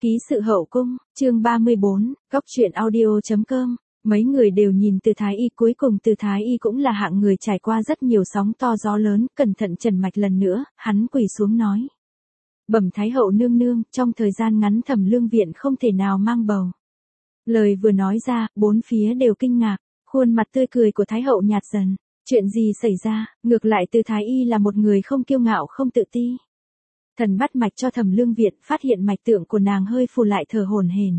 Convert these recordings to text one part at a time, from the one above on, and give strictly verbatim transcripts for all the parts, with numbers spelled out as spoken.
Ký sự hậu cung, chương ba mươi bốn, góc truyện audio.com. Mấy người đều nhìn Từ Thái Y, cuối cùng Từ Thái Y cũng là hạng người trải qua rất nhiều sóng to gió lớn, cẩn thận trần mạch lần nữa, hắn quỳ xuống nói. Bẩm Thái hậu nương nương, trong thời gian ngắn Thẩm Lương Viện không thể nào mang bầu. Lời vừa nói ra, bốn phía đều kinh ngạc, khuôn mặt tươi cười của Thái hậu nhạt dần. Chuyện gì xảy ra, ngược lại Từ Thái Y là một người không kiêu ngạo không tự ti. Thần bắt mạch cho Thẩm Lương Viện, phát hiện mạch tượng của nàng hơi phù lại thở hổn hển.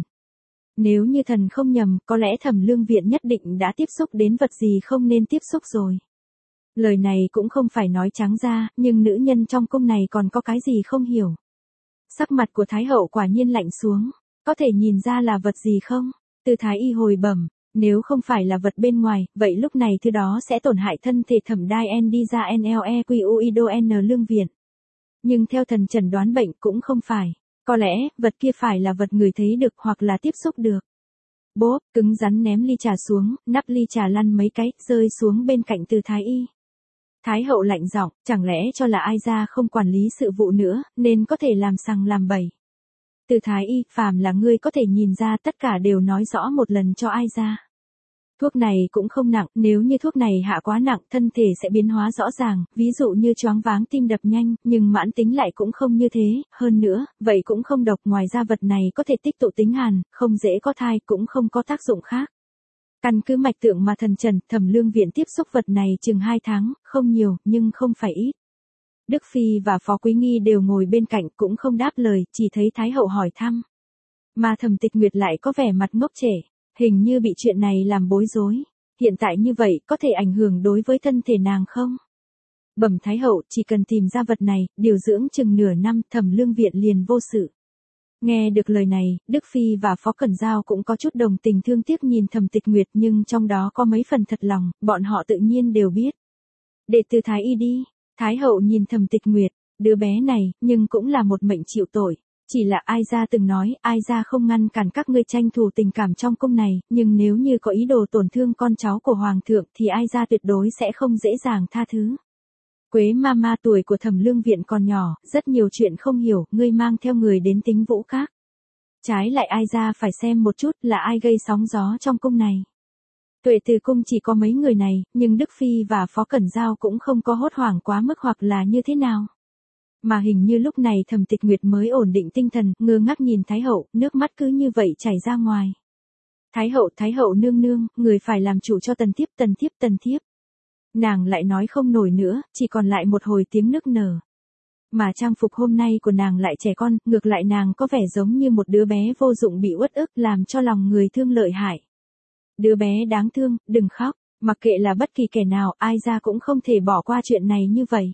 Nếu như thần không nhầm, có lẽ Thẩm Lương Viện nhất định đã tiếp xúc đến vật gì không nên tiếp xúc rồi. Lời này cũng không phải nói trắng ra, nhưng nữ nhân trong cung này còn có cái gì không hiểu. Sắc mặt của Thái hậu quả nhiên lạnh xuống, có thể nhìn ra là vật gì không? Từ Thái Y hồi bẩm, nếu không phải là vật bên ngoài, vậy lúc này thứ đó sẽ tổn hại thân thể Thẩm Đai En đi ra en lờ e quy u i đê o en Lương Viện. Nhưng theo thần chẩn đoán bệnh cũng không phải, có lẽ vật kia phải là vật người thấy được hoặc là tiếp xúc được. Bốp, cứng rắn ném ly trà xuống, nắp ly trà lăn mấy cái, rơi xuống bên cạnh Từ Thái Y. Thái hậu lạnh giọng, chẳng lẽ cho là ai ra không quản lý sự vụ nữa, nên có thể làm sằng làm bậy. Từ Thái Y, phàm là ngươi có thể nhìn ra tất cả đều nói rõ một lần cho ai ra. Thuốc này cũng không nặng, nếu như thuốc này hạ quá nặng, thân thể sẽ biến hóa rõ ràng, ví dụ như choáng váng tim đập nhanh, nhưng mãn tính lại cũng không như thế, hơn nữa, vậy cũng không độc, ngoài ra vật này có thể tích tụ tính hàn, không dễ có thai, cũng không có tác dụng khác. Căn cứ mạch tượng mà thần trần, Thẩm Lương Viện tiếp xúc vật này chừng hai tháng, không nhiều, nhưng không phải ít. Đức Phi và Phó Quý Nghi đều ngồi bên cạnh cũng không đáp lời, chỉ thấy Thái hậu hỏi thăm. Mà Thẩm Tịch Nguyệt lại có vẻ mặt ngốc trệ. Hình như bị chuyện này làm bối rối. Hiện tại như vậy có thể ảnh hưởng đối với thân thể nàng không? Bẩm Thái hậu, chỉ cần tìm ra vật này, điều dưỡng chừng nửa năm, Thẩm Lương Viện liền vô sự. Nghe được lời này, Đức Phi và Phó Cẩn Giao cũng có chút đồng tình thương tiếc nhìn Thẩm Tịch Nguyệt, nhưng trong đó có mấy phần thật lòng, bọn họ tự nhiên đều biết. Để Từ Thái Y đi. Thái hậu nhìn Thẩm Tịch Nguyệt, đứa bé này, nhưng cũng là một mệnh chịu tội. Chỉ là ai gia từng nói, ai gia không ngăn cản các ngươi tranh thủ tình cảm trong cung này, nhưng nếu như có ý đồ tổn thương con cháu của hoàng thượng thì ai gia tuyệt đối sẽ không dễ dàng tha thứ. Quế Mama tuổi của Thẩm Lương Viện còn nhỏ, rất nhiều chuyện không hiểu, ngươi mang theo người đến Tính Vũ Các. Trái lại ai gia phải xem một chút là ai gây sóng gió trong cung này. Tuệ Từ cung chỉ có mấy người này, nhưng Đức Phi và Phó Cẩn Giao cũng không có hốt hoảng quá mức hoặc là như thế nào. Mà hình như lúc này Thẩm Tịch Nguyệt mới ổn định tinh thần, ngơ ngác nhìn Thái hậu, nước mắt cứ như vậy chảy ra ngoài. Thái hậu, Thái hậu nương nương, người phải làm chủ cho tần thiếp, tần thiếp, tần thiếp. Nàng lại nói không nổi nữa, chỉ còn lại một hồi tiếng nức nở. Mà trang phục hôm nay của nàng lại trẻ con, ngược lại nàng có vẻ giống như một đứa bé vô dụng bị uất ức, làm cho lòng người thương lợi hại. Đứa bé đáng thương, đừng khóc, mặc kệ là bất kỳ kẻ nào, ai ra cũng không thể bỏ qua chuyện này như vậy.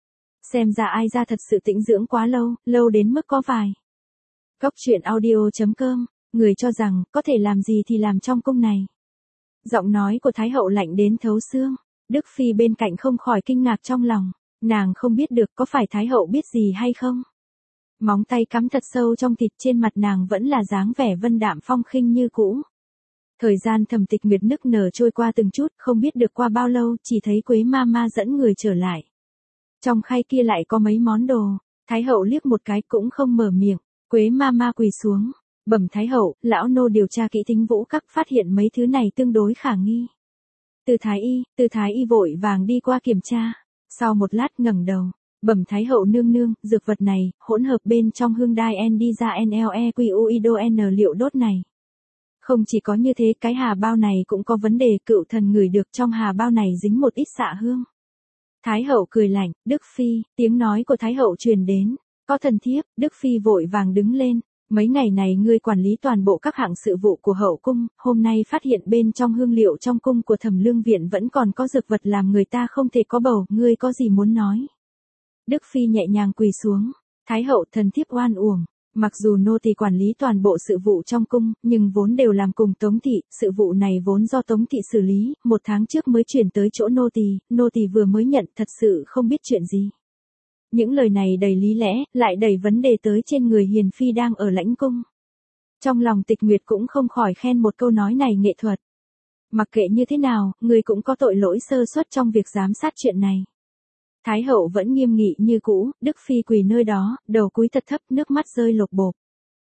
Xem ra ai ra thật sự tĩnh dưỡng quá lâu, lâu đến mức có vài. Góc truyện audio.com, người cho rằng, có thể làm gì thì làm trong cung này. Giọng nói của Thái hậu lạnh đến thấu xương, Đức Phi bên cạnh không khỏi kinh ngạc trong lòng, nàng không biết được có phải Thái hậu biết gì hay không. Móng tay cắm thật sâu trong thịt, trên mặt nàng vẫn là dáng vẻ vân đạm phong khinh như cũ. Thời gian Thẩm Tịch Nguyệt nức nở trôi qua từng chút, không biết được qua bao lâu, chỉ thấy Quế Mama dẫn người trở lại. Trong khay kia lại có mấy món đồ, Thái hậu liếc một cái cũng không mở miệng, Quế Mama quỳ xuống, bẩm Thái hậu, lão nô điều tra kỹ Tính Vũ Các, phát hiện mấy thứ này tương đối khả nghi. Từ Thái Y, Từ Thái Y vội vàng đi qua kiểm tra, sau một lát ngẩng đầu, bẩm Thái hậu nương nương, dược vật này, hỗn hợp bên trong hương đai en đi ra en lờ e quy u i đê o en liệu đốt này. Không chỉ có như thế, cái hà bao này cũng có vấn đề, cựu thần ngửi được trong hà bao này dính một ít xạ hương. Thái hậu cười lạnh, Đức Phi, tiếng nói của Thái hậu truyền đến, có thần thiếp, Đức Phi vội vàng đứng lên, mấy ngày này ngươi quản lý toàn bộ các hạng sự vụ của hậu cung, hôm nay phát hiện bên trong hương liệu trong cung của Thẩm Lương Viện vẫn còn có dược vật làm người ta không thể có bầu, ngươi có gì muốn nói? Đức Phi nhẹ nhàng quỳ xuống, Thái hậu, thần thiếp oan uổng. Mặc dù nô tỳ quản lý toàn bộ sự vụ trong cung, nhưng vốn đều làm cùng Tống thị, sự vụ này vốn do Tống thị xử lý, một tháng trước mới chuyển tới chỗ nô tỳ, nô tỳ vừa mới nhận, thật sự không biết chuyện gì. Những lời này đầy lý lẽ, lại đầy vấn đề tới trên người hiền phi đang ở lãnh cung. Trong lòng Tịch Nguyệt cũng không khỏi khen một câu nói này nghệ thuật. Mặc kệ như thế nào, người cũng có tội lỗi sơ suất trong việc giám sát chuyện này. Thái hậu vẫn nghiêm nghị như cũ, Đức Phi quỳ nơi đó, đầu cúi thật thấp, nước mắt rơi lột bột.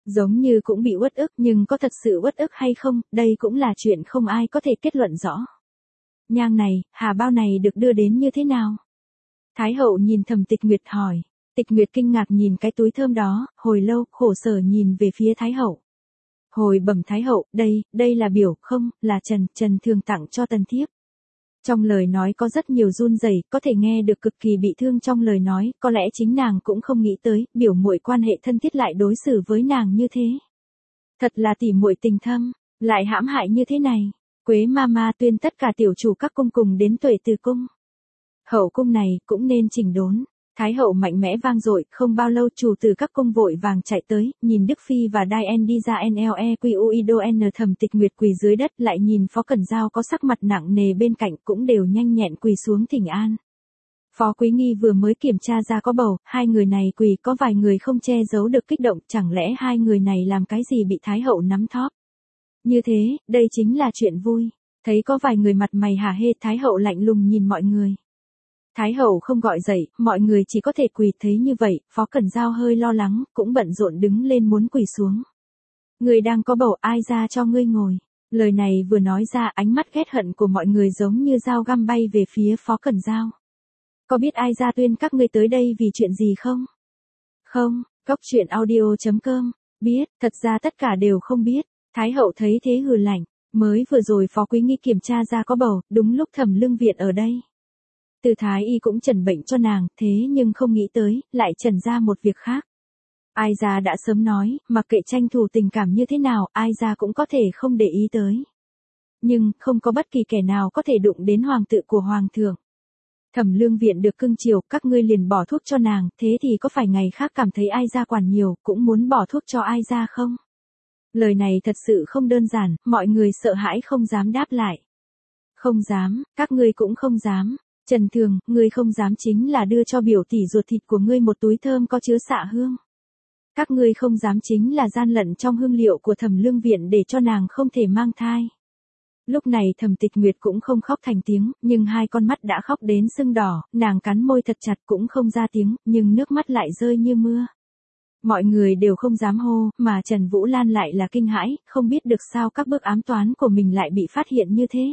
Giống như cũng bị uất ức nhưng có thật sự uất ức hay không, đây cũng là chuyện không ai có thể kết luận rõ. Nhang này, hà bao này được đưa đến như thế nào? Thái hậu nhìn Thẩm Tịch Nguyệt hỏi. Tịch Nguyệt kinh ngạc nhìn cái túi thơm đó, hồi lâu, khổ sở nhìn về phía Thái hậu. Hồi bẩm Thái hậu, đây, đây là biểu, không, là Trần, Trần Thường tặng cho Tần thiếp. Trong lời nói có rất nhiều run rẩy, có thể nghe được cực kỳ bị thương trong lời nói, có lẽ chính nàng cũng không nghĩ tới, biểu muội quan hệ thân thiết lại đối xử với nàng như thế. Thật là tỉ muội tình thâm, lại hãm hại như thế này. Quế ma ma tuyên tất cả tiểu chủ các cung cùng đến Tuệ Từ cung. Hậu cung này cũng nên chỉnh đốn. Thái hậu mạnh mẽ vang dội, không bao lâu chủ từ các cung vội vàng chạy tới, nhìn Đức Phi và Diane đi ra Nlequido N Thẩm Tịch Nguyệt quỳ dưới đất, lại nhìn Phó Cẩn Giao có sắc mặt nặng nề bên cạnh cũng đều nhanh nhẹn quỳ xuống thỉnh an. Phó Quý Nghi vừa mới kiểm tra ra có bầu, hai người này quỳ có vài người không che giấu được kích động, chẳng lẽ hai người này làm cái gì bị Thái hậu nắm thóp. Như thế, đây chính là chuyện vui. Thấy có vài người mặt mày hả hê, Thái hậu lạnh lùng nhìn mọi người. Thái hậu không gọi dậy, mọi người chỉ có thể quỳ, thấy như vậy, Phó Cẩn Giao hơi lo lắng, cũng bận rộn đứng lên muốn quỳ xuống. Người đang có bầu, ai ra cho ngươi ngồi. Lời này vừa nói ra, ánh mắt ghét hận của mọi người giống như dao găm bay về phía Phó Cẩn Giao. Có biết ai ra tuyên các ngươi tới đây vì chuyện gì không? Không, Cốc Truyện Audio chấm com, biết, thật ra tất cả đều không biết. Thái hậu thấy thế hừ lạnh, mới vừa rồi Phó Quý Nghi kiểm tra ra có bầu, đúng lúc Thẩm Lương Viện ở đây. Từ Thái y cũng trần bệnh cho nàng, thế nhưng không nghĩ tới, lại trần ra một việc khác. Ai ra đã sớm nói, mặc kệ tranh thủ tình cảm như thế nào, ai ra cũng có thể không để ý tới. Nhưng, không có bất kỳ kẻ nào có thể đụng đến hoàng tự của hoàng thượng. Thẩm Lương Viện được cưng chiều, các ngươi liền bỏ thuốc cho nàng, thế thì có phải ngày khác cảm thấy ai ra quản nhiều, cũng muốn bỏ thuốc cho ai ra không? Lời này thật sự không đơn giản, mọi người sợ hãi không dám đáp lại. Không dám, các ngươi cũng không dám. Trần Thường, ngươi không dám chính là đưa cho biểu tỷ ruột thịt của ngươi một túi thơm có chứa xạ hương. Các ngươi không dám chính là gian lận trong hương liệu của Thẩm Lương Viện để cho nàng không thể mang thai. Lúc này Thẩm Tịch Nguyệt cũng không khóc thành tiếng, nhưng hai con mắt đã khóc đến sưng đỏ, nàng cắn môi thật chặt cũng không ra tiếng, nhưng nước mắt lại rơi như mưa. Mọi người đều không dám hô, mà Trần Vũ Lan lại là kinh hãi, không biết được sao các bước ám toán của mình lại bị phát hiện như thế.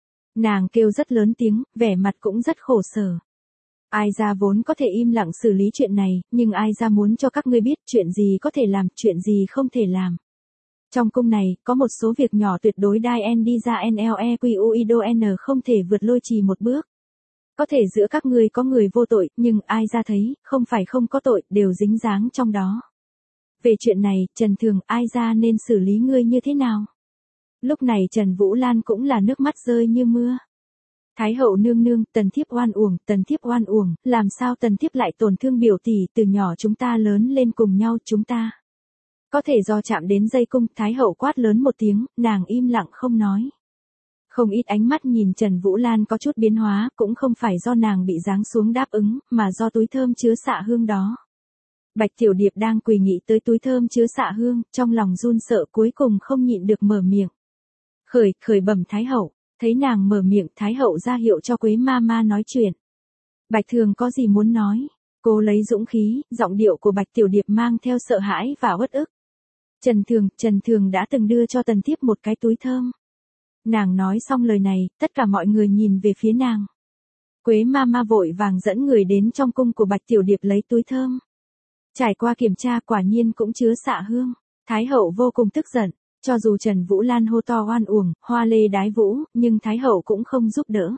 Nàng kêu rất lớn tiếng, vẻ mặt cũng rất khổ sở. Ai ra vốn có thể im lặng xử lý chuyện này, nhưng ai ra muốn cho các ngươi biết chuyện gì có thể làm, chuyện gì không thể làm. Trong cung này, có một số việc nhỏ tuyệt đối Diane đi ra Nlequido N không thể vượt lôi trì một bước. Có thể giữa các ngươi có người vô tội, nhưng ai ra thấy, không phải không có tội, đều dính dáng trong đó. Về chuyện này, Trần Thường, ai ra nên xử lý ngươi như thế nào? Lúc này Trần Vũ Lan cũng là nước mắt rơi như mưa. Thái hậu nương nương, Tần thiếp oan uổng, Tần thiếp oan uổng, làm sao Tần thiếp lại tổn thương biểu tỷ, từ nhỏ chúng ta lớn lên cùng nhau, chúng ta. Có thể do chạm đến dây cung, Thái hậu quát lớn một tiếng, nàng im lặng không nói. Không ít ánh mắt nhìn Trần Vũ Lan có chút biến hóa, cũng không phải do nàng bị giáng xuống đáp ứng, mà do túi thơm chứa xạ hương đó. Bạch Tiểu Điệp đang quỳ nghĩ tới túi thơm chứa xạ hương, trong lòng run sợ cuối cùng không nhịn được mở miệng. Khởi, khởi bẩm Thái hậu, thấy nàng mở miệng, Thái hậu ra hiệu cho Quế ma ma nói chuyện. Bạch Thường có gì muốn nói? Cô lấy dũng khí, giọng điệu của Bạch Tiểu Điệp mang theo sợ hãi và uất ức. Trần Thường, Trần Thường đã từng đưa cho Tần thiếp một cái túi thơm. Nàng nói xong lời này, tất cả mọi người nhìn về phía nàng. Quế ma ma vội vàng dẫn người đến trong cung của Bạch Tiểu Điệp lấy túi thơm. Trải qua kiểm tra quả nhiên cũng chứa xạ hương. Thái hậu vô cùng tức giận. Cho dù Trần Vũ Lan hô to oan uổng, hoa lê đái vũ, nhưng Thái hậu cũng không giúp đỡ.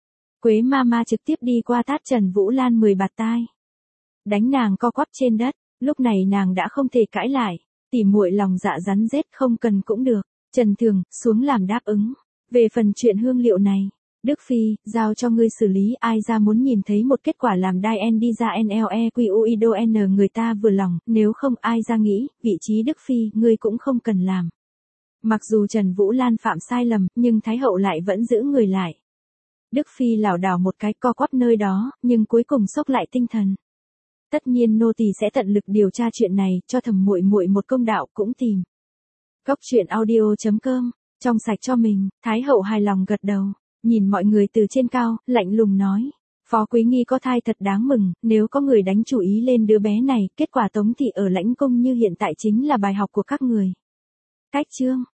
Quế ma ma trực tiếp đi qua tát Trần Vũ Lan mười bạt tai. Đánh nàng co quắp trên đất, lúc này nàng đã không thể cãi lại. Tỉ muội lòng dạ rắn rết không cần cũng được. Trần Thường, xuống làm đáp ứng. Về phần chuyện hương liệu này, Đức Phi, giao cho ngươi xử lý, ai ra muốn nhìn thấy một kết quả làm Diane đi ra Nlequido N người ta vừa lòng, nếu không ai ra nghĩ, vị trí Đức Phi, ngươi cũng không cần làm. Mặc dù Trần Vũ Lan phạm sai lầm, nhưng Thái hậu lại vẫn giữ người lại. Đức Phi lảo đảo một cái co quắp nơi đó, nhưng cuối cùng xốc lại tinh thần. Tất nhiên nô tỳ sẽ tận lực điều tra chuyện này, cho Thẩm muội muội một công đạo cũng tìm. Cốc Truyện Audio chấm com, trong sạch cho mình, Thái hậu hài lòng gật đầu, nhìn mọi người từ trên cao, lạnh lùng nói. Phó Quý Nghi có thai thật đáng mừng, nếu có người đánh chủ ý lên đứa bé này, kết quả Tống thị ở lãnh cung như hiện tại chính là bài học của các người. Cách chương